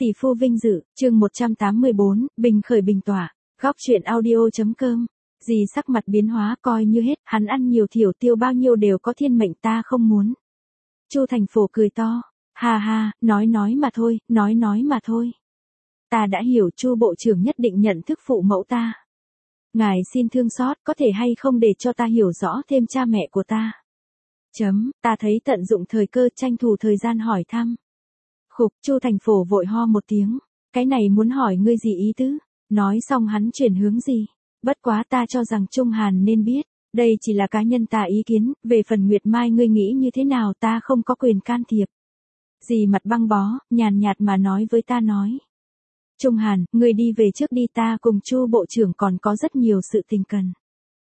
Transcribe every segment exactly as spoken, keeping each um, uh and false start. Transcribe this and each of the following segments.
Tỷ phu vinh dự, chương một trăm tám mươi bốn, bình khởi bình tỏa, góc chuyện audio.com. Dì sắc mặt biến hóa coi như hết, hắn ăn nhiều thiểu tiêu bao nhiêu đều có thiên mệnh ta không muốn. Chu Thành Phổ cười to, ha ha, nói nói mà thôi, nói nói mà thôi. Ta đã hiểu Chu bộ trưởng nhất định nhận thức phụ mẫu ta. Ngài xin thương xót, có thể hay không để cho ta hiểu rõ thêm cha mẹ của ta. Chấm, ta thấy tận dụng thời cơ tranh thủ thời gian hỏi thăm. Khục, Chu Thành Phổ vội ho một tiếng, cái này muốn hỏi ngươi gì ý tứ, nói xong hắn chuyển hướng gì, bất quá ta cho rằng Trung Hàn nên biết, đây chỉ là cá nhân ta ý kiến, về phần Nguyệt Mai ngươi nghĩ như thế nào ta không có quyền can thiệp. Dì mặt băng bó, nhàn nhạt mà nói với ta nói. Trung Hàn, ngươi đi về trước đi, ta cùng Chu bộ trưởng còn có rất nhiều sự tình cần.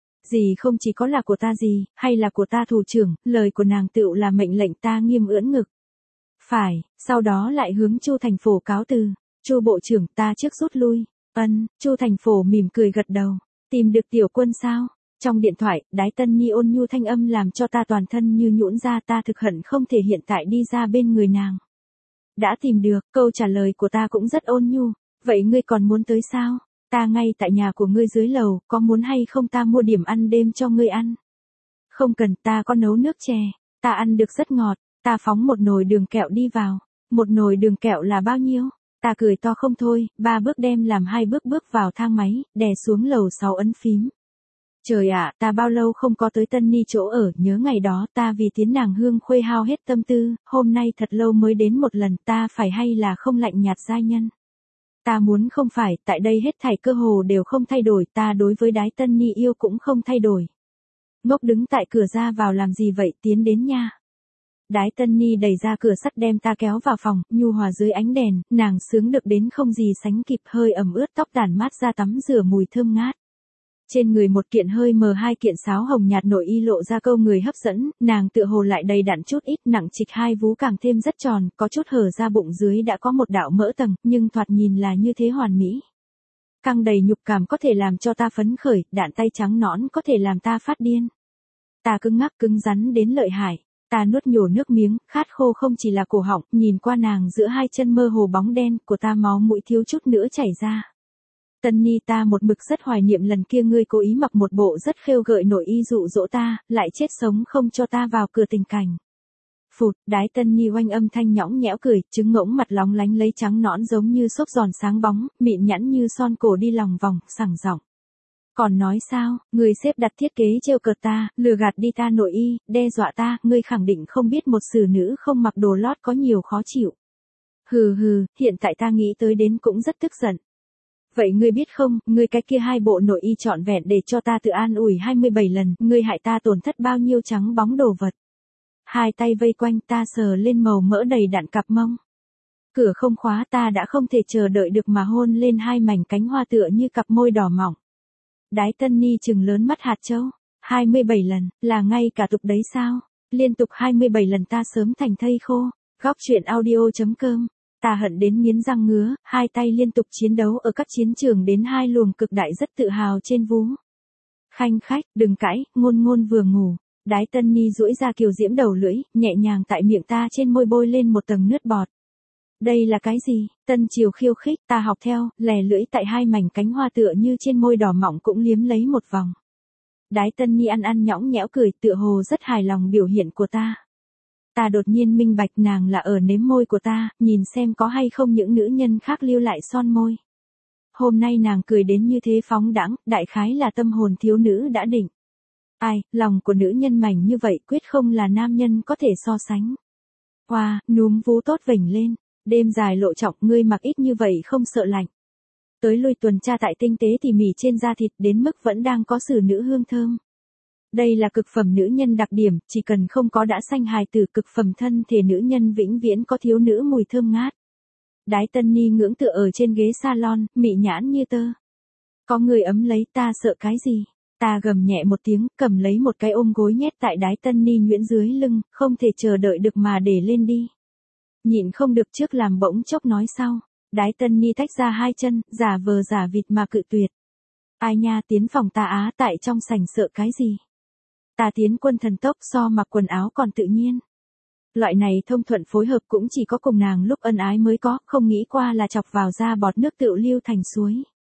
Dì không chỉ có là của ta dì, hay là của ta thủ trưởng, lời của nàng tựu là mệnh lệnh ta nghiêm ưỡn ngực. Phải, sau đó lại hướng Chu Thành Phổ cáo từ, Chu bộ trưởng ta trước rút lui. Ân, Chu Thành Phổ mỉm cười gật đầu, tìm được tiểu quân sao? Trong điện thoại, Đái Tân Nhi ôn nhu thanh âm làm cho ta toàn thân như nhũn ra, ta thực hận không thể hiện tại đi ra bên người nàng. Đã tìm được, câu trả lời của ta cũng rất ôn nhu, vậy ngươi còn muốn tới sao? Ta ngay tại nhà của ngươi dưới lầu, có muốn hay không ta mua điểm ăn đêm cho ngươi ăn? Không cần, ta có nấu nước chè, ta ăn được rất ngọt. Ta phóng một nồi đường kẹo đi vào. Một nồi đường kẹo là bao nhiêu? Ta cười to không thôi, ba bước đem làm hai bước bước vào thang máy, đè xuống lầu sáu ấn phím. Trời ạ, ta bao lâu không có tới Tân Ni chỗ ở, nhớ ngày đó ta vì tiến nàng Hương Khuê hao hết tâm tư, hôm nay thật lâu mới đến một lần, ta phải hay là không lạnh nhạt giai nhân. Ta muốn không phải, tại đây hết thảy cơ hồ đều không thay đổi, ta đối với Đái Tân Ni yêu cũng không thay đổi. Ngốc đứng tại cửa ra vào làm gì vậy, tiến đến nha. Đái Tân Ni đẩy ra cửa sắt đem ta kéo vào phòng, nhu hòa dưới ánh đèn, nàng sướng được đến không gì sánh kịp, hơi ẩm ướt tóc tản mát ra tắm rửa mùi thơm ngát. Trên người một kiện hơi mờ hai kiện sáo hồng nhạt nội y lộ ra câu người hấp dẫn, nàng tựa hồ lại đầy đặn chút ít, nặng trịch hai vú càng thêm rất tròn, có chút hở ra bụng dưới đã có một đạo mỡ tầng, nhưng thoạt nhìn là như thế hoàn mỹ. Căng đầy nhục cảm có thể làm cho ta phấn khởi, đạn tay trắng nõn có thể làm ta phát điên. Ta cứng ngắc cứng rắn đến lợi hại. Ta nuốt nhổ nước miếng, khát khô không chỉ là cổ họng, nhìn qua nàng giữa hai chân mơ hồ bóng đen của ta máu mũi thiếu chút nữa chảy ra. Tân Ni ta một mực rất hoài niệm lần kia ngươi cố ý mặc một bộ rất khêu gợi nội y dụ dỗ ta, lại chết sống không cho ta vào cửa tình cảnh. Phụt, Đái Tân Ni oanh âm thanh nhõng nhẽo cười, trứng ngỗng mặt lóng lánh lấy trắng nõn giống như xốp giòn sáng bóng, mịn nhẵn như son cổ đi lòng vòng, sảng giọng. Còn nói sao, người xếp đặt thiết kế trêu cợt ta, lừa gạt đi ta nội y, đe dọa ta, ngươi khẳng định không biết một xử nữ không mặc đồ lót có nhiều khó chịu. Hừ hừ, hiện tại ta nghĩ tới đến cũng rất tức giận. Vậy ngươi biết không, ngươi cái kia hai bộ nội y trọn vẹn để cho ta tự an ủi hai mươi bảy lần, ngươi hại ta tổn thất bao nhiêu trắng bóng đồ vật. Hai tay vây quanh ta sờ lên màu mỡ đầy đặn cặp mông. Cửa không khóa ta đã không thể chờ đợi được mà hôn lên hai mảnh cánh hoa tựa như cặp môi đỏ mỏng. Đái Tân Ni trừng lớn mắt hạt châu, hai mươi bảy lần, là ngay cả tục đấy sao, liên tục hai mươi bảy lần ta sớm thành thây khô, góc chuyện audio.com, ta hận đến nghiến răng ngứa, hai tay liên tục chiến đấu ở các chiến trường đến hai luồng cực đại rất tự hào trên vú. Khanh khách, đừng cãi, ngôn ngôn vừa ngủ, Đái Tân Ni duỗi ra kiều diễm đầu lưỡi, nhẹ nhàng tại miệng ta trên môi bôi lên một tầng nước bọt. Đây là cái gì? Tân Triều khiêu khích, ta học theo, lè lưỡi tại hai mảnh cánh hoa tựa như trên môi đỏ mọng cũng liếm lấy một vòng. Đái Tân Ni ăn ăn nhõng nhẽo cười tựa hồ rất hài lòng biểu hiện của ta. Ta đột nhiên minh bạch nàng là ở nếm môi của ta, nhìn xem có hay không những nữ nhân khác lưu lại son môi. Hôm nay nàng cười đến như thế phóng đãng, đại khái là tâm hồn thiếu nữ đã định. Ai, lòng của nữ nhân mảnh như vậy quyết không là nam nhân có thể so sánh. Hoa, wow, núm vú tốt vểnh lên. Đêm dài lộ trọng, ngươi mặc ít như vậy không sợ lạnh. Tới lui tuần tra tại tinh tế tỉ mỉ trên da thịt đến mức vẫn đang có xử nữ hương thơm. Đây là cực phẩm nữ nhân đặc điểm, chỉ cần không có đã sanh hài tử cực phẩm thân thể nữ nhân vĩnh viễn có thiếu nữ mùi thơm ngát. Đái Tân Ni ngưỡng tựa ở trên ghế salon, mị nhãn như tơ. Có người ấm lấy ta sợ cái gì? Ta gầm nhẹ một tiếng, cầm lấy một cái ôm gối nhét tại Đái Tân Ni nhuyễn dưới lưng, không thể chờ đợi được mà để lên đi. Nhịn không được trước làm bỗng chốc nói sau. Đái Tân Ni tách ra hai chân, giả vờ giả vịt mà cự tuyệt. Ai nha, tiến phòng ta á, tại trong sảnh sợ cái gì? Ta tiến quân thần tốc so mặc quần áo còn tự nhiên. loại này thông thuận phối hợp cũng chỉ có cùng nàng lúc ân ái mới có, không nghĩ qua là chọc vào ra bọt nước tựu lưu thành suối.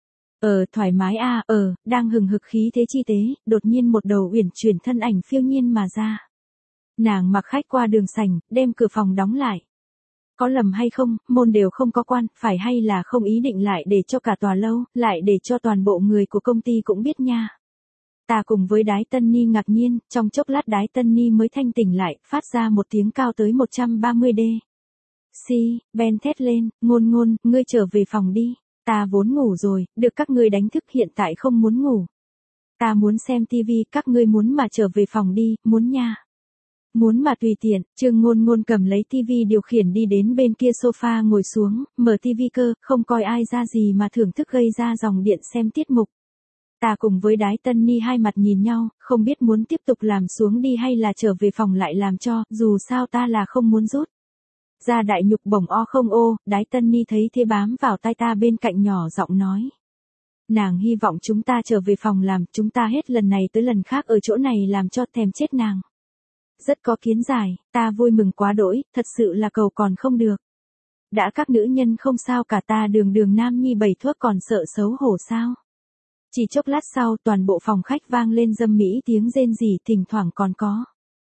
Ờ, thoải mái a, à, ờ, đang hừng hực khí thế chi tế, đột nhiên một đầu uyển chuyển thân ảnh phiêu nhiên mà ra. Nàng mặc khách qua đường sảnh, đem cửa phòng đóng lại. Có lầm hay không, môn đều không có quan, phải hay là không ý định lại để cho cả tòa lâu, lại để cho toàn bộ người của công ty cũng biết nha. Ta cùng với Đái Tân Ni ngạc nhiên, trong chốc lát Đái Tân Ni mới thanh tỉnh lại, phát ra một tiếng cao tới một trăm ba mươi đê. Si, Ben thét lên, ngôn ngôn, ngươi trở về phòng đi, ta vốn ngủ rồi, được các ngươi đánh thức hiện tại không muốn ngủ. Ta muốn xem tivi, các ngươi muốn mà trở về phòng đi, muốn nha. Muốn mà tùy tiện, Trương Ngôn Ngôn cầm lấy tivi điều khiển đi đến bên kia sofa ngồi xuống, mở tivi cơ, không coi ai ra gì mà thưởng thức gây ra dòng điện xem tiết mục. Ta cùng với Đái Tân Ni hai mặt nhìn nhau, không biết muốn tiếp tục làm xuống đi hay là trở về phòng lại làm cho, dù sao ta là không muốn rút. Ra đại nhục bổng o không ô, Đái Tân Ni thấy thế bám vào tai ta bên cạnh nhỏ giọng nói. Nàng hy vọng chúng ta trở về phòng làm, chúng ta hết lần này tới lần khác ở chỗ này làm cho thèm chết nàng. Rất có kiến giải, ta vui mừng quá đỗi, thật sự là cầu còn không được. Đã các nữ nhân không sao cả ta đường đường nam nhi bảy thuốc còn sợ xấu hổ sao. Chỉ chốc lát sau toàn bộ phòng khách vang lên dâm mỹ tiếng rên rỉ thỉnh thoảng còn có.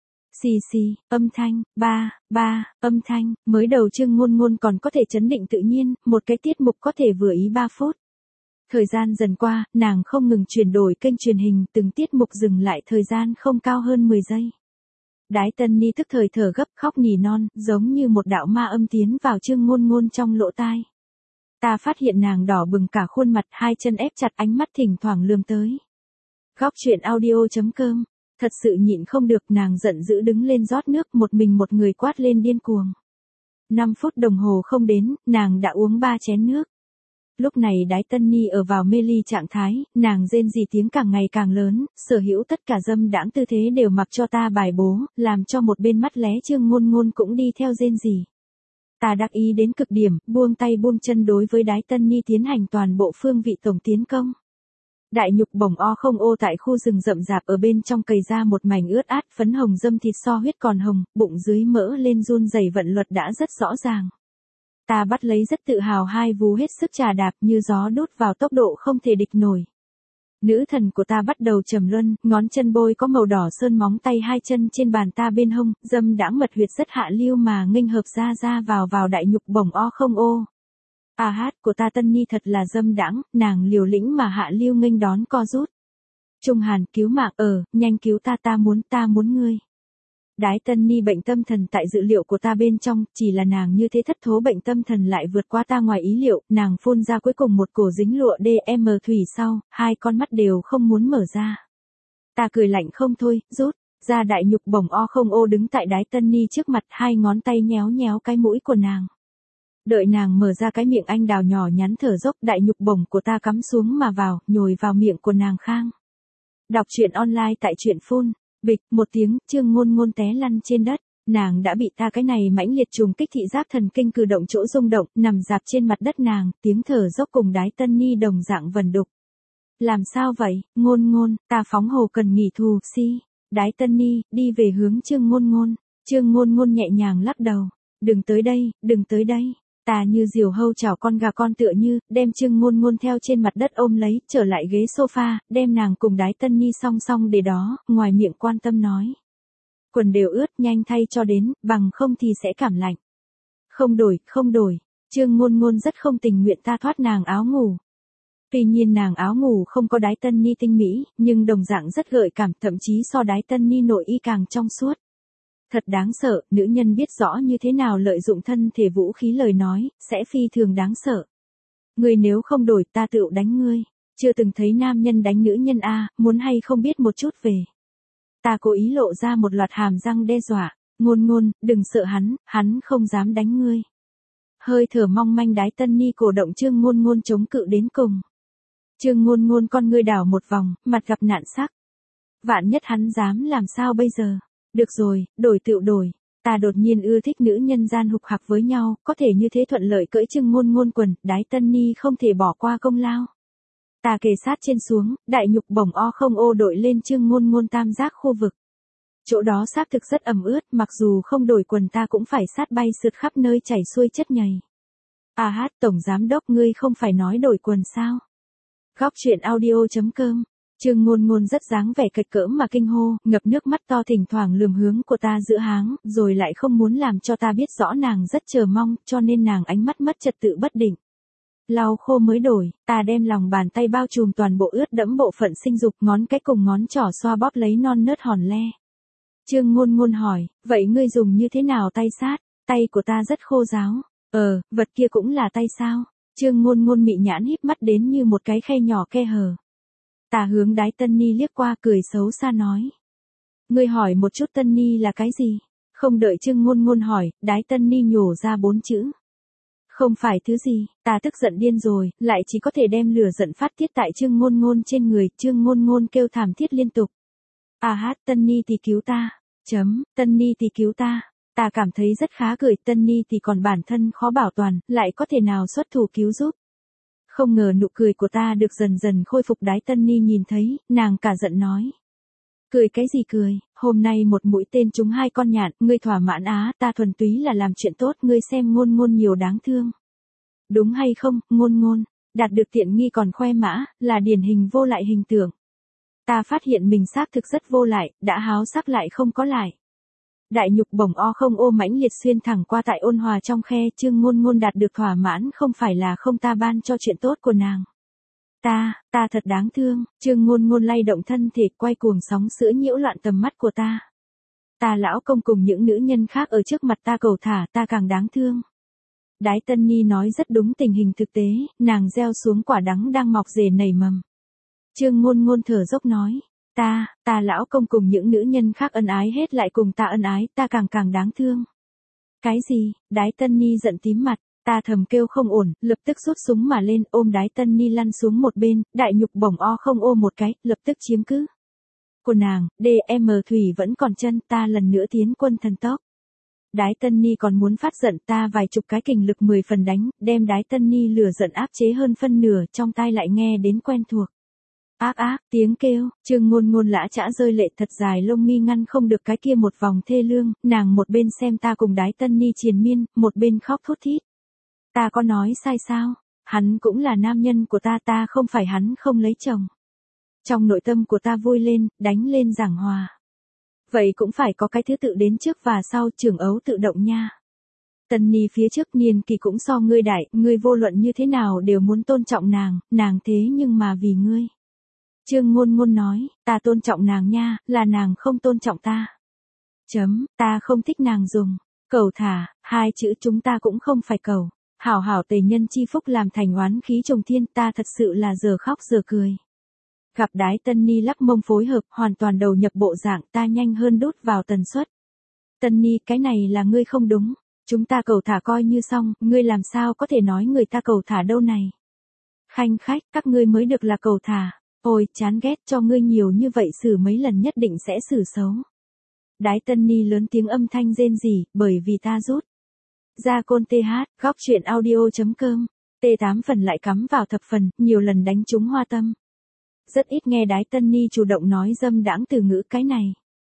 Xì xì, âm thanh, ba, ba, âm thanh, mới đầu Trương Ngôn Ngôn còn có thể chấn định tự nhiên, một cái tiết mục có thể vừa ý ba phút. Thời gian dần qua, nàng không ngừng chuyển đổi kênh truyền hình, từng tiết mục dừng lại thời gian không cao hơn mười giây. Đái Tân Ni tức thời thở gấp khóc nỉ non, giống như một đạo ma âm tiến vào Trương Ngôn Ngôn trong lỗ tai. Ta phát hiện nàng đỏ bừng cả khuôn mặt, hai chân ép chặt, ánh mắt thỉnh thoảng lườm tới. Góc truyện audio chấm com, thật sự nhịn không được, nàng giận dữ đứng lên rót nước, một mình một người quát lên điên cuồng. năm phút đồng hồ không đến, nàng đã uống ba chén nước. Lúc này Đái Tân Ni ở vào mê ly trạng thái, nàng rên rỉ tiếng càng ngày càng lớn, sở hữu tất cả dâm đãng tư thế đều mặc cho ta bài bố, làm cho một bên mắt lé Trương Ngôn Ngôn cũng đi theo rên rỉ. Ta đắc ý đến cực điểm, buông tay buông chân đối với Đái Tân Ni tiến hành toàn bộ phương vị tổng tiến công. Đại nhục bổng o không ô tại khu rừng rậm rạp ở bên trong cày ra một mảnh ướt át, phấn hồng dâm thịt so huyết còn hồng, bụng dưới mỡ lên run rẩy vận luật đã rất rõ ràng. Ta bắt lấy rất tự hào hai vú hết sức trà đạp như gió đốt vào tốc độ không thể địch nổi. Nữ thần của ta bắt đầu trầm luân, ngón chân bôi có màu đỏ sơn, móng tay hai chân trên bàn ta bên hông, dâm đãng mật huyệt rất hạ lưu mà nghênh hợp ra ra vào vào đại nhục bổng o không ô. À hát của ta Tân Ni thật là dâm đãng, nàng liều lĩnh mà hạ lưu nghênh đón co rút. Trung Hàn cứu mạng, ở, nhanh cứu ta, ta muốn, ta muốn ngươi. Đái Tân Ni bệnh tâm thần tại dự liệu của ta bên trong, chỉ là nàng như thế thất thố bệnh tâm thần lại vượt qua ta ngoài ý liệu, nàng phun ra cuối cùng một cổ dính lụa đê em thủy sau, hai con mắt đều không muốn mở ra. Ta cười lạnh không thôi, rút, ra đại nhục bổng o không ô đứng tại Đái Tân Ni trước mặt, hai ngón tay nhéo nhéo cái mũi của nàng. Đợi nàng mở ra cái miệng anh đào nhỏ nhắn thở dốc, đại nhục bổng của ta cắm xuống mà vào, nhồi vào miệng của nàng khang. Đọc truyện online tại truyện phun. Bịch, một tiếng, Trương Ngôn Ngôn té lăn trên đất, nàng đã bị ta cái này mãnh liệt trùng kích thị giác thần kinh cử động chỗ rung động, nằm dạp trên mặt đất nàng, tiếng thở dốc cùng Đái Tân Ni đồng dạng vần đục. Làm sao vậy, Ngôn Ngôn, ta phóng hồ cần nghỉ thù, si. Đái Tân Ni, đi về hướng Trương Ngôn Ngôn. Trương Ngôn Ngôn nhẹ nhàng lắc đầu, đừng tới đây, đừng tới đây. Ta như diều hâu chảo con gà con tựa như, đem Trương Ngôn Ngôn theo trên mặt đất ôm lấy, trở lại ghế sofa, đem nàng cùng Đái Tân Ni song song để đó, ngoài miệng quan tâm nói. Quần đều ướt, nhanh thay cho đến, bằng không thì sẽ cảm lạnh. Không đổi, không đổi. Trương Ngôn Ngôn rất không tình nguyện ta thoát nàng áo ngủ. Tuy nhiên nàng áo ngủ không có Đái Tân Ni tinh mỹ, nhưng đồng dạng rất gợi cảm, thậm chí so Đái Tân Ni nội y càng trong suốt. Thật đáng sợ, nữ nhân biết rõ như thế nào lợi dụng thân thể vũ khí lời nói, sẽ phi thường đáng sợ. Ngươi nếu không đổi ta tự đánh ngươi, chưa từng thấy nam nhân đánh nữ nhân a, muốn hay không biết một chút về. Ta cố ý lộ ra một loạt hàm răng đe dọa, Ngôn Ngôn, đừng sợ hắn, hắn không dám đánh ngươi. Hơi thở mong manh Đái Tân Ni cổ động Trương Ngôn Ngôn chống cự đến cùng. Trương Ngôn Ngôn con ngươi đảo một vòng, mặt gặp nạn sắc. Vạn nhất hắn dám làm sao bây giờ? Được rồi, đổi tựu đổi. Ta đột nhiên ưa thích nữ nhân gian hục hạc với nhau, có thể như thế thuận lợi cưỡi Trương Ngôn Ngôn quần, Đái Tân Ni không thể bỏ qua công lao. Ta kề sát trên xuống, đại nhục bổng o không ô đội lên Trương Ngôn Ngôn tam giác khu vực. Chỗ đó xác thực rất ẩm ướt, mặc dù không đổi quần ta cũng phải sát bay sượt khắp nơi chảy xuôi chất nhầy. À hát, tổng giám đốc ngươi không phải nói đổi quần sao? Góc chuyện audio.com, Trương Ngôn Ngôn rất dáng vẻ kịch cỡm mà kinh hô, ngập nước mắt to thỉnh thoảng lườm hướng của ta giữa háng, rồi lại không muốn làm cho ta biết rõ nàng rất chờ mong, cho nên nàng ánh mắt mất trật tự bất định. Lau khô mới đổi, ta đem lòng bàn tay bao trùm toàn bộ ướt đẫm bộ phận sinh dục, ngón cái cùng ngón trỏ xoa bóp lấy non nớt hòn le. Trương Ngôn Ngôn hỏi, vậy ngươi dùng như thế nào tay sát? Tay của ta rất khô ráo. Ờ, vật kia cũng là tay sao? Trương Ngôn Ngôn mị nhãn híp mắt đến như một cái khe nhỏ khe hở. Ta hướng Đái Tân Ni liếc qua cười xấu xa nói. Ngươi hỏi một chút Tân Ni là cái gì? Không đợi Trương Ngôn Ngôn hỏi, Đái Tân Ni nhổ ra bốn chữ. Không phải thứ gì, ta tức giận điên rồi, lại chỉ có thể đem lửa giận phát tiết tại Trương Ngôn Ngôn trên người, Trương Ngôn Ngôn kêu thảm thiết liên tục. À hát, Tân Ni thì cứu ta. Chấm, Tân Ni thì cứu ta. Ta cảm thấy rất khá cười, Tân Ni thì còn bản thân khó bảo toàn, lại có thể nào xuất thủ cứu giúp. Không ngờ nụ cười của ta được dần dần khôi phục. Đái Tân Ni nhìn thấy, nàng cả giận nói. Cười cái gì cười, hôm nay một mũi tên trúng hai con nhạn, ngươi thỏa mãn á, ta thuần túy là làm chuyện tốt, ngươi xem Ngôn Ngôn nhiều đáng thương. Đúng hay không, Ngôn Ngôn, đạt được tiện nghi còn khoe mã, là điển hình vô lại hình tượng. Ta phát hiện mình xác thực rất vô lại, đã háo sắc lại không có lại. Đại nhục bổng o không ô mãnh liệt xuyên thẳng qua tại ôn hòa trong khe, Trương Ngôn Ngôn đạt được thỏa mãn không phải là không ta ban cho chuyện tốt của nàng. Ta, ta thật đáng thương, Trương Ngôn Ngôn lay động thân thể quay cuồng sóng sữa nhiễu loạn tầm mắt của ta. Ta lão công cùng những nữ nhân khác ở trước mặt ta cầu thả, ta càng đáng thương. Đái Tân Ni nói rất đúng tình hình thực tế, nàng gieo xuống quả đắng đang mọc rể nảy mầm. Trương Ngôn Ngôn thở dốc nói, ta, ta lão công cùng những nữ nhân khác ân ái hết lại cùng ta ân ái, ta càng càng đáng thương. Cái gì? Đái Tân Ni giận tím mặt, ta thầm kêu không ổn, lập tức rút súng mà lên, ôm Đái Tân Ni lăn xuống một bên, đại nhục bổng o không ô một cái, lập tức chiếm cứ. Của nàng, đê em Thủy vẫn còn chân, ta lần nữa tiến quân thần tốc. Đái Tân Ni còn muốn phát giận, ta vài chục cái kình lực mười phần đánh, đem Đái Tân Ni lửa giận áp chế hơn phân nửa, trong tai lại nghe đến quen thuộc. Ác ác, tiếng kêu, Trương Ngôn Ngôn lã chã rơi lệ thật dài lông mi ngăn không được cái kia một vòng thê lương, nàng một bên xem ta cùng Đái Tân Ni triền miên, một bên khóc thút thít. Ta có nói sai sao? Hắn cũng là nam nhân của ta, ta không phải hắn không lấy chồng. Trong nội tâm của ta vui lên, đánh lên giảng hòa. Vậy cũng phải có cái thứ tự đến trước và sau, trưởng ấu tự động nha. Tân Ni phía trước niên kỳ cũng so ngươi đại, ngươi vô luận như thế nào đều muốn tôn trọng nàng, nàng thế nhưng mà vì ngươi. Trương Ngôn Ngôn nói, ta tôn trọng nàng nha, là nàng không tôn trọng ta. Chấm, ta không thích nàng dùng. Cầu thả, hai chữ chúng ta cũng không phải cầu. Hảo hảo tề nhân chi phúc làm thành oán khí trùng thiên, ta thật sự là giờ khóc giờ cười. Gặp Đái Tân Ni lắc mông phối hợp, hoàn toàn đầu nhập bộ dạng, ta nhanh hơn đút vào tần suất. Tân Ni, cái này là ngươi không đúng. Chúng ta cầu thả coi như xong, ngươi làm sao có thể nói người ta cầu thả đâu này. Khanh khách, các ngươi mới được là cầu thả. Ôi, chán ghét, cho ngươi nhiều như vậy xử mấy lần nhất định sẽ xử xấu. Đái Tân Ni lớn tiếng âm thanh rên rỉ, bởi vì ta rút. Ra côn tê hát, góc chuyện audio.com, tê tám phần lại cắm vào thập phần, nhiều lần đánh trúng hoa tâm. Rất ít nghe Đái Tân Ni chủ động nói dâm đãng từ ngữ cái này.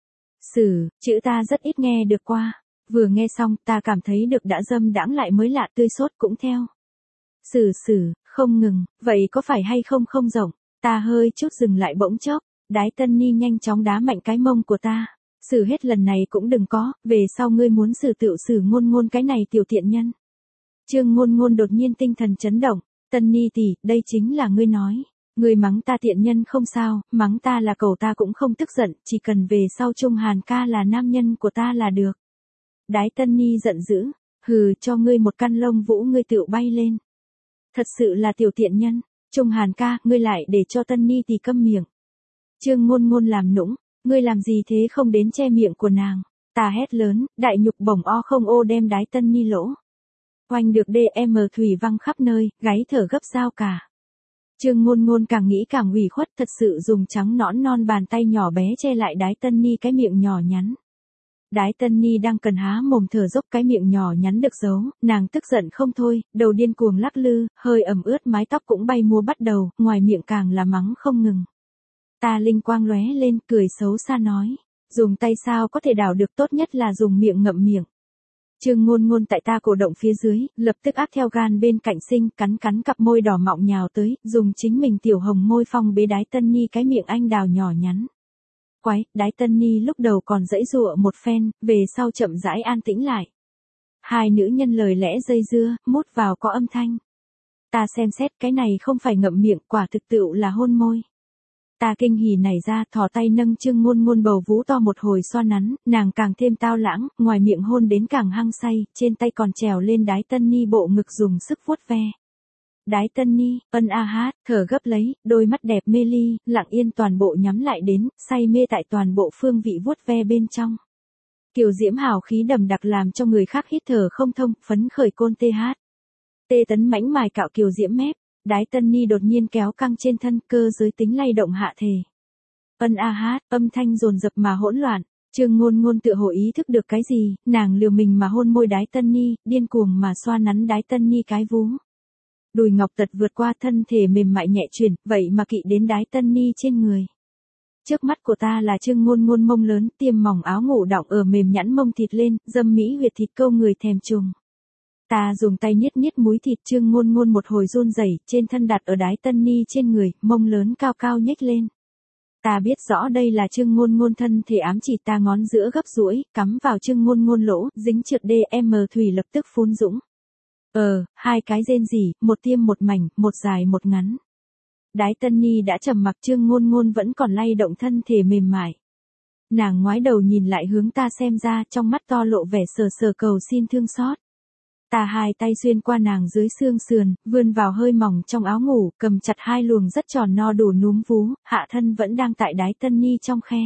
Sử, chữ ta rất ít nghe được qua. Vừa nghe xong, ta cảm thấy được đã dâm đãng lại mới lạ tươi sốt cũng theo. Sử sử, không ngừng, vậy có phải hay không không rộng? Ta hơi chút dừng lại bỗng chốc, Đái Tân Ni nhanh chóng đá mạnh cái mông của ta. Xử hết lần này cũng đừng có, về sau ngươi muốn xử tự xử Ngôn Ngôn cái này tiểu tiện nhân. Trương Ngôn Ngôn đột nhiên tinh thần chấn động, Tân Ni tỷ, đây chính là ngươi nói. Ngươi mắng ta tiện nhân không sao, mắng ta là cẩu ta cũng không tức giận, chỉ cần về sau Trung Hàn ca là nam nhân của ta là được. Đái Tân Ni giận dữ, hừ, cho ngươi một căn lông vũ ngươi tự bay lên. Thật sự là tiểu tiện nhân. Trung Hàn ca, ngươi lại để cho Tân Ni tỷ câm miệng. Trương Ngôn Ngôn làm nũng, ngươi làm gì thế không đến che miệng của nàng. Ta hét lớn, đại nhục bổng o không ô đem Đái Tân Ni lỗ. Oanh được đê em Thủy văng khắp nơi, gáy thở gấp sao cả. Trương Ngôn Ngôn càng nghĩ càng ủy khuất, thật sự dùng trắng nõn non bàn tay nhỏ bé che lại Đái Tân Ni cái miệng nhỏ nhắn. Đái Tân Ni đang cần há mồm thở dốc cái miệng nhỏ nhắn được giấu, nàng tức giận không thôi, đầu điên cuồng lắc lư, hơi ẩm ướt mái tóc cũng bay múa bắt đầu, ngoài miệng càng là mắng không ngừng. Ta linh quang lóe lên, cười xấu xa nói, Dùng tay sao có thể đảo được, tốt nhất là dùng miệng ngậm miệng. Trương Ngôn Ngôn tại ta cổ động phía dưới, lập tức áp theo gan bên cạnh sinh, cắn cắn cặp môi đỏ mọng nhào tới, dùng chính mình tiểu hồng môi phong bế Đái Tân Ni cái miệng anh đào nhỏ nhắn. Quái, Đái Tân Ni lúc đầu còn giãy giụa một phen, về sau chậm rãi an tĩnh lại. Hai nữ nhân lời lẽ dây dưa, mút vào có âm thanh. Ta xem xét cái này không phải ngậm miệng, quả thực tựu là hôn môi. Ta kinh hỉ nảy ra, thò tay nâng Trương Ngôn Ngôn bầu vú to một hồi xoa nắn, nàng càng thêm tao lãng, ngoài miệng hôn đến càng hăng say, trên tay còn trèo lên Đái Tân Ni bộ ngực dùng sức vuốt ve. Đái Tân Ni, ân a hát, thở gấp lấy, đôi mắt đẹp mê ly, lặng yên toàn bộ nhắm lại đến, say mê tại toàn bộ phương vị vuốt ve bên trong. Kiều diễm hào khí đầm đặc làm cho người khác hít thở không thông, phấn khởi côn tê hát. Tê tấn mãnh mài cạo kiều diễm mép. Đái Tân Ni đột nhiên kéo căng trên thân, cơ giới tính lay động hạ thể. Ân a hát, âm thanh dồn dập mà hỗn loạn. Trương Ngôn Ngôn tựa hồ ý thức được cái gì, nàng liều mình mà hôn môi Đái Tân Ni, điên cuồng mà xoa nắn Đái Tân Ni cái vú. Đùi ngọc tật vượt qua thân thể mềm mại nhẹ chuyển, vậy mà kỵ đến Đái Tân Ni trên người. Trước mắt của ta là Trương Ngôn Ngôn mông lớn, tiêm mỏng áo ngủ đọng ở mềm nhẵn mông thịt lên, dâm mỹ huyệt thịt câu người thèm trùng. Ta dùng tay niết niết múi thịt Trương Ngôn Ngôn một hồi run rẩy, trên thân đặt ở Đái Tân Ni trên người, mông lớn cao cao nhếch lên. Ta biết rõ đây là Trương Ngôn Ngôn thân thể ám chỉ, ta ngón giữa gấp duỗi, cắm vào Trương Ngôn Ngôn lỗ, dính trượt đê em thủy lập tức phun dũng. Ờ, hai cái rên rỉ, một tiêm một mảnh, một dài một ngắn. Đái Tân Ni đã trầm mặc, Trương Ngôn Ngôn vẫn còn lay động thân thể mềm mại. Nàng ngoái đầu nhìn lại hướng ta xem ra, trong mắt to lộ vẻ sờ sờ cầu xin thương xót. Ta hai tay xuyên qua nàng dưới xương sườn, vươn vào hơi mỏng trong áo ngủ, cầm chặt hai luồng rất tròn no đủ núm vú, hạ thân vẫn đang tại Đái Tân Ni trong khe.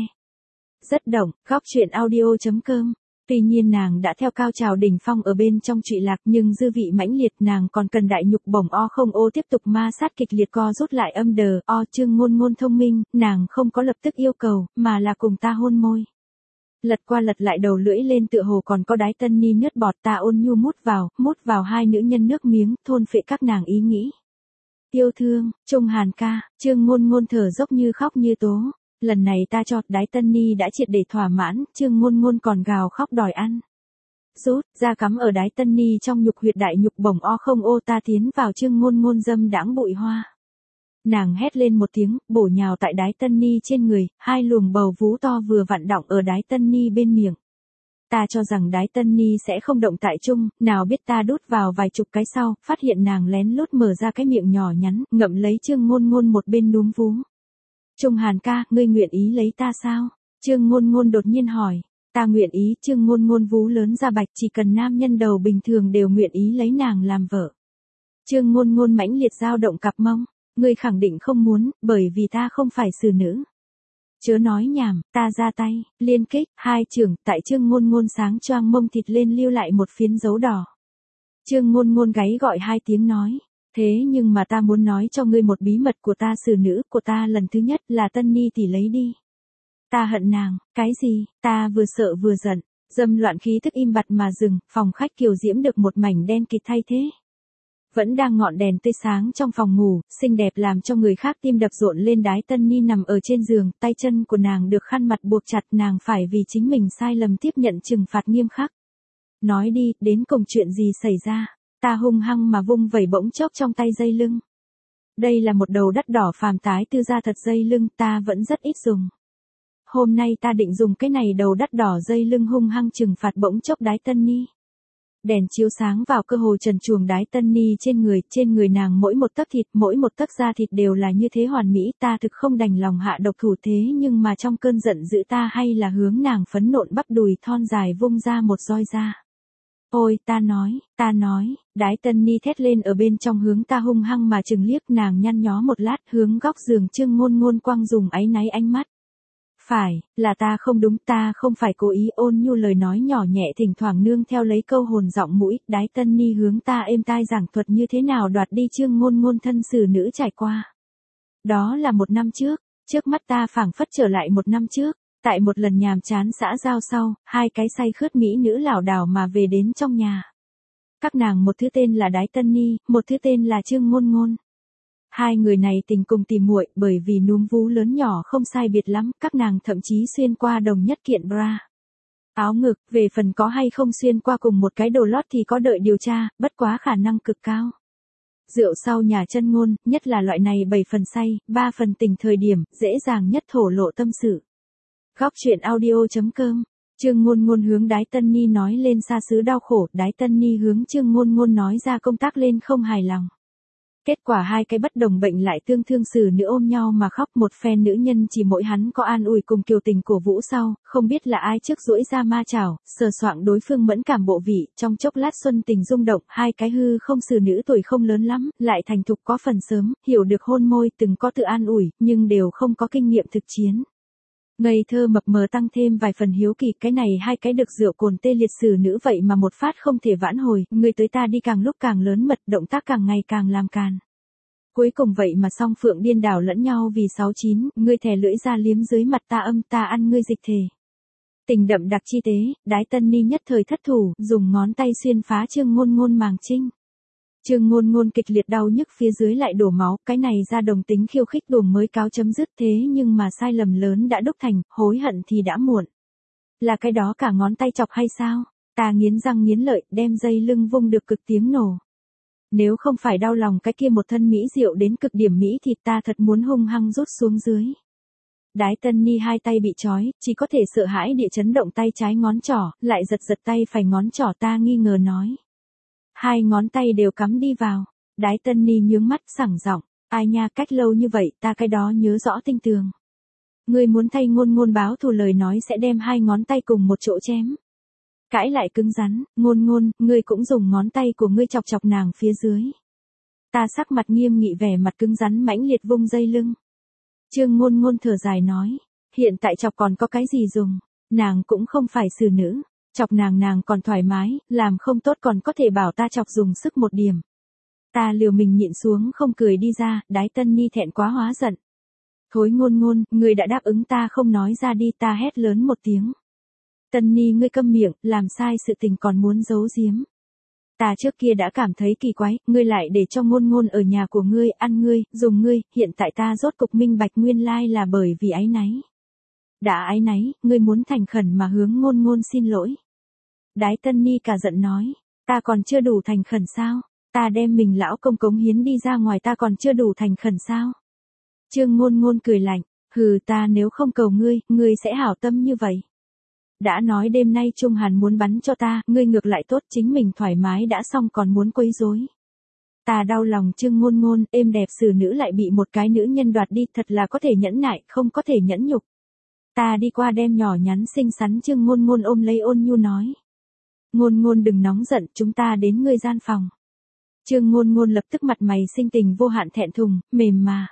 Rất động, góc truyện audio chấm com. Tuy nhiên nàng đã theo cao trào đỉnh phong ở bên trong trụy lạc, nhưng dư vị mãnh liệt, nàng còn cần đại nhục bổng o không ô tiếp tục ma sát kịch liệt co rút lại âm đờ o. Trương Ngôn Ngôn thông minh, nàng không có lập tức yêu cầu, mà là cùng ta hôn môi. Lật qua lật lại đầu lưỡi lên tựa hồ còn có Đái Tân Ni nước bọt, ta ôn nhu mút vào, mút vào hai nữ nhân nước miếng, thôn phệ các nàng ý nghĩ. Yêu thương, Trung Hàn ca, Trương Ngôn Ngôn thở dốc như khóc như tố. Lần này ta cho, Đái Tân Ni đã triệt để thỏa mãn, Trương Ngôn Ngôn còn gào khóc đòi ăn. Rút, ra cắm ở Đái Tân Ni trong nhục huyệt đại nhục bổng o không ô, ta tiến vào Trương Ngôn Ngôn dâm đãng bụi hoa. Nàng hét lên một tiếng, bổ nhào tại Đái Tân Ni trên người, hai luồng bầu vú to vừa vặn đọng ở Đái Tân Ni bên miệng. Ta cho rằng Đái Tân Ni sẽ không động tại chung, nào biết ta đút vào vài chục cái sau, phát hiện nàng lén lút mở ra cái miệng nhỏ nhắn, ngậm lấy Trương Ngôn Ngôn một bên núm vú. Trung Hàn ca, ngươi nguyện ý lấy ta sao? Trương Ngôn Ngôn đột nhiên hỏi. Ta nguyện ý, Trương Ngôn Ngôn vú lớn ra bạch, chỉ cần nam nhân đầu bình thường đều nguyện ý lấy nàng làm vợ. Trương Ngôn Ngôn mãnh liệt dao động cặp mông. Ngươi khẳng định không muốn, bởi vì ta không phải xử nữ. Chớ nói nhảm, ta ra tay, liên kích, hai trưởng, tại Trương Ngôn Ngôn sáng choang mông thịt lên lưu lại một phiến dấu đỏ. Trương Ngôn Ngôn gáy gọi hai tiếng nói. Thế nhưng mà ta muốn nói cho ngươi một bí mật của ta, xử nữ của ta lần thứ nhất là Tân Ni tỷ lấy đi. Ta hận nàng, cái gì, ta vừa sợ vừa giận, dâm loạn khí thức im bặt mà dừng, phòng khách kiều diễm được một mảnh đen kịt thay thế. Vẫn đang ngọn đèn tươi sáng trong phòng ngủ, xinh đẹp làm cho người khác tim đập rộn lên. Đái Tân Ni nằm ở trên giường, tay chân của nàng được khăn mặt buộc chặt, nàng phải vì chính mình sai lầm tiếp nhận trừng phạt nghiêm khắc. Nói đi, đến cùng chuyện gì xảy ra? Ta hung hăng mà vung vẩy bỗng chốc trong tay dây lưng. Đây là một đầu đắt đỏ phàm tái tư gia thật dây lưng, ta vẫn rất ít dùng. Hôm nay ta định dùng cái này đầu đắt đỏ dây lưng hung hăng trừng phạt bỗng chốc Đái Tân Ni. Đèn chiếu sáng vào cơ hồ trần truồng Đái Tân Ni trên người, trên người nàng mỗi một tấc thịt, mỗi một tấc da thịt đều là như thế hoàn mỹ, ta thực không đành lòng hạ độc thủ, thế nhưng mà trong cơn giận dữ ta hay là hướng nàng phấn nộn bắp đùi thon dài vung ra một roi ra. Ôi, ta nói, ta nói, Đái Tân Ni thét lên ở bên trong hướng ta hung hăng mà chừng liếc, nàng nhăn nhó một lát hướng góc giường Trương Ngôn Ngôn quăng dùng áy náy ánh mắt. Phải, là ta không đúng, ta không phải cố ý, ôn nhu lời nói nhỏ nhẹ thỉnh thoảng nương theo lấy câu hồn giọng mũi, Đái Tân Ni hướng ta êm tai giảng thuật như thế nào đoạt đi Trương Ngôn Ngôn thân xử nữ trải qua. Đó là một năm trước, trước mắt ta phảng phất trở lại một năm trước, tại một lần nhàm chán xã giao sau, hai cái say khướt mỹ nữ lảo đảo mà về đến trong nhà. Các nàng một thứ tên là Đái Tân Ni, một thứ tên là Trương Ngôn Ngôn. Hai người này tình cùng tỉ muội, bởi vì núm vú lớn nhỏ không sai biệt lắm, các nàng thậm chí xuyên qua đồng nhất kiện bra. Áo ngực, về phần có hay không xuyên qua cùng một cái đồ lót thì có đợi điều tra, bất quá khả năng cực cao. Rượu sau nhà chân ngôn, nhất là loại này bảy phần say, ba phần tình thời điểm, dễ dàng nhất thổ lộ tâm sự. Góc truyện audio chấm com. Trương Ngôn Ngôn hướng Đái Tân Ni nói lên xa xứ đau khổ, Đái Tân Ni hướng Trương Ngôn Ngôn nói ra công tác lên không hài lòng. Kết quả hai cái bất đồng bệnh lại tương thương xử nữ ôm nhau mà khóc, một phen nữ nhân chỉ mỗi hắn có an ủi cùng kiều tình cổ vũ sau, không biết là ai trước duỗi ra ma chảo, sờ soạng đối phương mẫn cảm bộ vị, trong chốc lát xuân tình rung động, hai cái hư không xử nữ tuổi không lớn lắm, lại thành thục có phần sớm, hiểu được hôn môi, từng có tự an ủi, nhưng đều không có kinh nghiệm thực chiến. Ngây thơ mập mờ tăng thêm vài phần hiếu kỳ, cái này hai cái được rượu cồn tê liệt xử nữ vậy mà một phát không thể vãn hồi, người tới ta đi càng lúc càng lớn mật, động tác càng ngày càng làm càn. Cuối cùng vậy mà song phượng điên đảo lẫn nhau vì sáu chín, ngươi thè lưỡi ra liếm dưới mặt ta âm ta ăn ngươi dịch thể. Tình đậm đặc chi tế, Đái Tân Ni nhất thời thất thủ, dùng ngón tay xuyên phá Trương Ngôn Ngôn màng trinh. Trương Ngôn Ngôn kịch liệt đau nhức phía dưới lại đổ máu, cái này ra đồng tính khiêu khích đùm mới cáo chấm dứt, thế nhưng mà sai lầm lớn đã đúc thành, hối hận thì đã muộn. Là cái đó cả ngón tay chọc hay sao? Ta nghiến răng nghiến lợi, đem dây lưng vung được cực tiếng nổ. Nếu không phải đau lòng cái kia một thân mỹ diệu đến cực điểm mỹ thì ta thật muốn hung hăng rút xuống dưới. Đái Tân Ni hai tay bị trói, chỉ có thể sợ hãi địa chấn động tay trái ngón trỏ, lại giật giật tay phải ngón trỏ, ta nghi ngờ nói. Hai ngón tay đều cắm đi vào. Đái Tân Ni nhướng mắt sảng giọng, ai nha, cách lâu như vậy ta cái đó nhớ rõ tinh tường. Ngươi muốn thay Ngôn Ngôn báo thù lời nói sẽ đem hai ngón tay cùng một chỗ chém. Cãi lại cứng rắn, Ngôn Ngôn, ngươi cũng dùng ngón tay của ngươi chọc chọc nàng phía dưới. Ta sắc mặt nghiêm nghị vẻ mặt cứng rắn mãnh liệt vung dây lưng. Trương Ngôn Ngôn thở dài nói, hiện tại chọc còn có cái gì dùng, nàng cũng không phải xử nữ, chọc nàng nàng còn thoải mái, làm không tốt còn có thể bảo ta chọc dùng sức một điểm. Ta liều mình nhịn xuống không cười đi ra, Đái Tân Ni thẹn quá hóa giận. Thối Ngôn Ngôn, ngươi đã đáp ứng ta không nói ra đi, ta hét lớn một tiếng. Tân Ni ngươi câm miệng, làm sai sự tình còn muốn giấu giếm. Ta trước kia đã cảm thấy kỳ quái, ngươi lại để cho Ngôn Ngôn ở nhà của ngươi, ăn ngươi, dùng ngươi, hiện tại ta rốt cục minh bạch nguyên lai là bởi vì áy náy. Đã áy náy, ngươi muốn thành khẩn mà hướng Ngôn Ngôn xin lỗi. Đái Tân Ni cả giận nói, ta còn chưa đủ thành khẩn sao? Ta đem mình lão công cống hiến đi ra ngoài ta còn chưa đủ thành khẩn sao? Trương Ngôn Ngôn cười lạnh, hừ, ta nếu không cầu ngươi, ngươi sẽ hảo tâm như vậy. Đã nói đêm nay Trung Hàn muốn bắn cho ta, ngươi ngược lại tốt, chính mình thoải mái đã xong còn muốn quấy rối. Ta đau lòng Trương Ngôn Ngôn, êm đẹp xử nữ lại bị một cái nữ nhân đoạt đi, thật là có thể nhẫn nại, không có thể nhẫn nhục. Ta đi qua đem nhỏ nhắn xinh xắn Trương Ngôn Ngôn ôm lấy ôn nhu nói. Ngôn Ngôn đừng nóng giận, chúng ta đến ngươi gian phòng. Trương Ngôn Ngôn lập tức mặt mày sinh tình vô hạn thẹn thùng, mềm mà.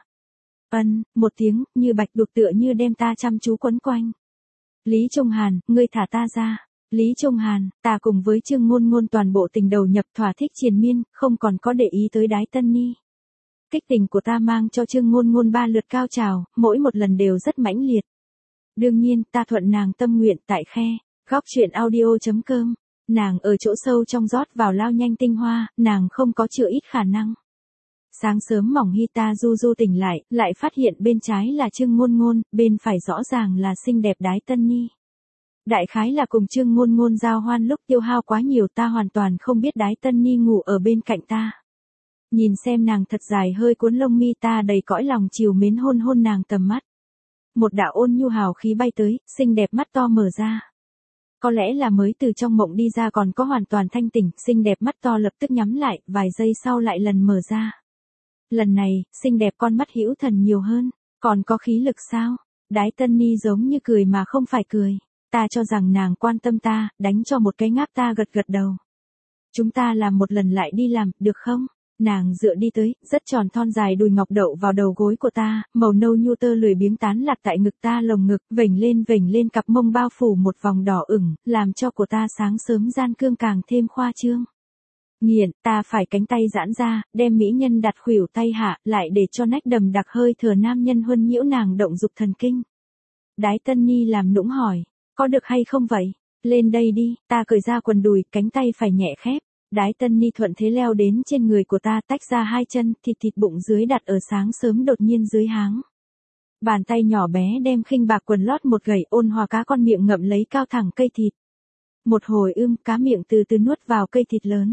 Ân, một tiếng, như bạch đục tựa như đem ta chăm chú quấn quanh. Lý Trung Hàn, ngươi thả ta ra. Lý Trung Hàn, ta cùng với Trương Ngôn Ngôn toàn bộ tình đầu nhập thỏa thích triền miên, không còn có để ý tới Đái Tân Ni. Kích tình của ta mang cho Trương Ngôn Ngôn ba lượt cao trào, mỗi một lần đều rất mãnh liệt. Đương nhiên, ta thuận nàng tâm nguyện tại khe, góc truyện audio chấm com. Nàng ở chỗ sâu trong rót vào lao nhanh tinh hoa, nàng không có chữa ít khả năng. Sáng sớm mỏng Hita du du tỉnh lại, lại phát hiện bên trái là Trương Ngôn Ngôn, bên phải rõ ràng là xinh đẹp Đái Tân Ni. Đại khái là cùng Trương Ngôn Ngôn giao hoan lúc tiêu hao quá nhiều, ta hoàn toàn không biết Đái Tân Ni ngủ ở bên cạnh ta. Nhìn xem nàng thật dài hơi cuốn lông mi, ta đầy cõi lòng chiều mến hôn hôn nàng tầm mắt. Một đạo ôn nhu hào khí bay tới, xinh đẹp mắt to mở ra. Có lẽ là mới từ trong mộng đi ra còn có hoàn toàn thanh tỉnh, xinh đẹp mắt to lập tức nhắm lại, vài giây sau lại lần mở ra. Lần này, xinh đẹp con mắt hữu thần nhiều hơn, còn có khí lực sao? Đái Tân Ni giống như cười mà không phải cười. Ta cho rằng nàng quan tâm ta, đánh cho một cái ngáp, ta gật gật đầu. Chúng ta làm một lần lại đi làm, được không? Nàng dựa đi tới, rất tròn thon dài đùi ngọc đậu vào đầu gối của ta, màu nâu nhu tơ lười biếng tán lạc tại ngực ta, lồng ngực, vểnh lên vểnh lên, cặp mông bao phủ một vòng đỏ ửng, làm cho của ta sáng sớm gian cương càng thêm khoa trương. Nghiện, ta phải cánh tay giãn ra, đem mỹ nhân đặt khuỷu tay hạ, lại để cho nách đầm đặc hơi thở nam nhân huân nhiễu nàng động dục thần kinh. Đái Tân Ni làm nũng hỏi, có được hay không vậy? Lên đây đi, ta cởi ra quần đùi, cánh tay phải nhẹ khép. Đái Tân Ni thuận thế leo đến trên người của ta, tách ra hai chân, thịt thịt bụng dưới đặt ở sáng sớm đột nhiên dưới háng. Bàn tay nhỏ bé đem khinh bạc quần lót một gầy ôn hòa cá con miệng ngậm lấy cao thẳng cây thịt. Một hồi ưm, cá miệng từ từ nuốt vào cây thịt lớn.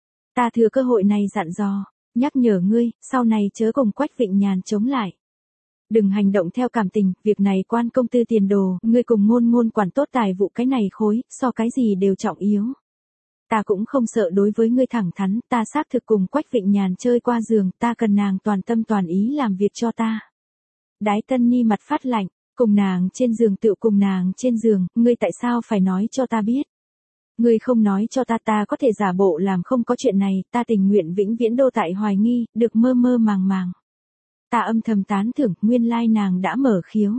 Ta thừa cơ hội này dặn dò, nhắc nhở ngươi, sau này chớ cùng Quách Vịnh Nhàn chống lại. Đừng hành động theo cảm tình, việc này quan công tư tiền đồ, ngươi cùng Ngôn Ngôn quản tốt tài vụ cái này khối, so cái gì đều trọng yếu. Ta cũng không sợ đối với ngươi thẳng thắn, ta xác thực cùng Quách Vịnh Nhàn chơi qua giường, ta cần nàng toàn tâm toàn ý làm việc cho ta. Đái Tân Ni mặt phát lạnh, cùng nàng trên giường tựu cùng nàng trên giường, ngươi tại sao phải nói cho ta biết? Ngươi không nói cho ta ta có thể giả bộ làm không có chuyện này, ta tình nguyện vĩnh viễn đô tại hoài nghi, được mơ mơ màng màng. Ta âm thầm tán thưởng, nguyên lai nàng đã mở khiếu.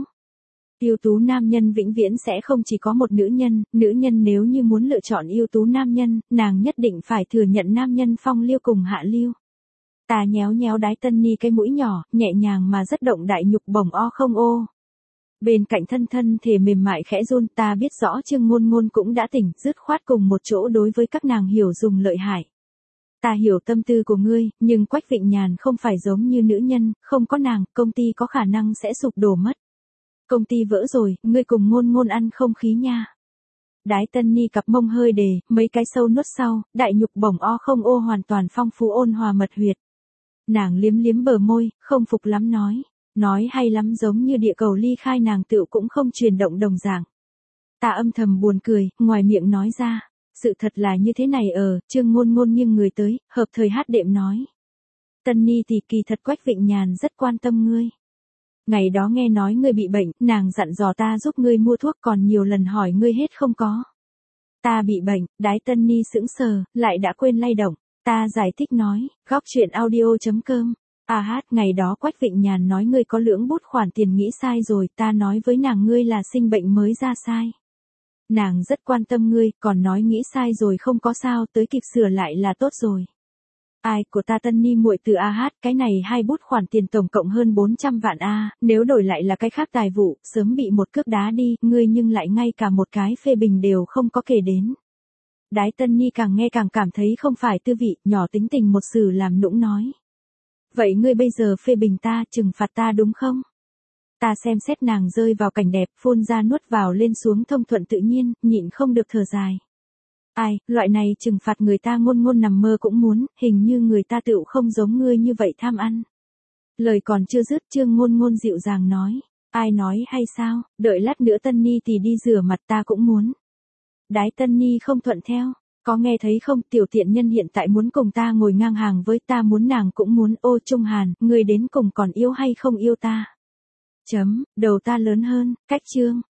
Ưu tú nam nhân vĩnh viễn sẽ không chỉ có một nữ nhân, nữ nhân nếu như muốn lựa chọn ưu tú nam nhân, nàng nhất định phải thừa nhận nam nhân phong lưu cùng hạ lưu. Ta nhéo nhéo Đái Tân Ni cái mũi nhỏ, nhẹ nhàng mà rất động đại nhục bổng o không ô. Bên cạnh thân thân thể mềm mại khẽ run, ta biết rõ Trương Ngôn Ngôn cũng đã tỉnh, dứt khoát cùng một chỗ đối với các nàng hiểu dùng lợi hại. Ta hiểu tâm tư của ngươi, nhưng Quách Vịnh Nhàn không phải giống như nữ nhân, không có nàng, công ty có khả năng sẽ sụp đổ mất. Công ty vỡ rồi, ngươi cùng Ngôn Ngôn ăn không khí nha. Đái Tân Ni cặp mông hơi đề, mấy cái sâu nuốt sau, đại nhục bổng o không ô hoàn toàn phong phú ôn hòa mật huyệt. Nàng liếm liếm bờ môi, không phục lắm nói. Nói hay lắm giống như địa cầu ly khai nàng tựu cũng không chuyển động đồng dạng. Ta âm thầm buồn cười, ngoài miệng nói ra. Sự thật là như thế này ở, Trương Ngôn Ngôn nghiêng người tới, hợp thời hát đệm nói. Tân Ni thì kỳ thật Quách Vịnh Nhàn rất quan tâm ngươi. Ngày đó nghe nói ngươi bị bệnh, nàng dặn dò ta giúp ngươi mua thuốc còn nhiều lần hỏi ngươi hết không có. Ta bị bệnh, Đái Tân Ni sững sờ, lại đã quên lay động. Ta giải thích nói, góc chuyện audio chấm com. À hát, ngày đó Quách Vịnh Nhàn nói ngươi có lưỡng bút khoản tiền nghĩ sai rồi, ta nói với nàng ngươi là sinh bệnh mới ra sai. Nàng rất quan tâm ngươi, còn nói nghĩ sai rồi không có sao, tới kịp sửa lại là tốt rồi. Ai của ta Tân Ni muội từ a hát, cái này hai bút khoản tiền tổng cộng hơn bốn trăm vạn a, nếu đổi lại là cái khác tài vụ, sớm bị một cước đá đi, ngươi nhưng lại ngay cả một cái phê bình đều không có kể đến. Đái Tân Ni càng nghe càng cảm thấy không phải tư vị, nhỏ tính tình một sự làm nũng nói. Vậy ngươi bây giờ phê bình ta, trừng phạt ta đúng không? Ta xem xét nàng rơi vào cảnh đẹp, phun ra nuốt vào lên xuống thông thuận tự nhiên, nhịn không được thở dài. Ai, loại này trừng phạt người ta Ngôn Ngôn nằm mơ cũng muốn, hình như người ta tựu không giống ngươi như vậy tham ăn. Lời còn chưa dứt, Trương Ngôn Ngôn dịu dàng nói. Ai nói hay sao, đợi lát nữa Tân Ni thì đi rửa mặt ta cũng muốn. Đái Tân Ni không thuận theo. Có nghe thấy không, tiểu tiện nhân hiện tại muốn cùng ta ngồi ngang hàng với ta, muốn nàng cũng muốn. Ô Trung Hàn, người đến cùng còn yêu hay không yêu ta? Chấm, đầu ta lớn hơn, cách chương.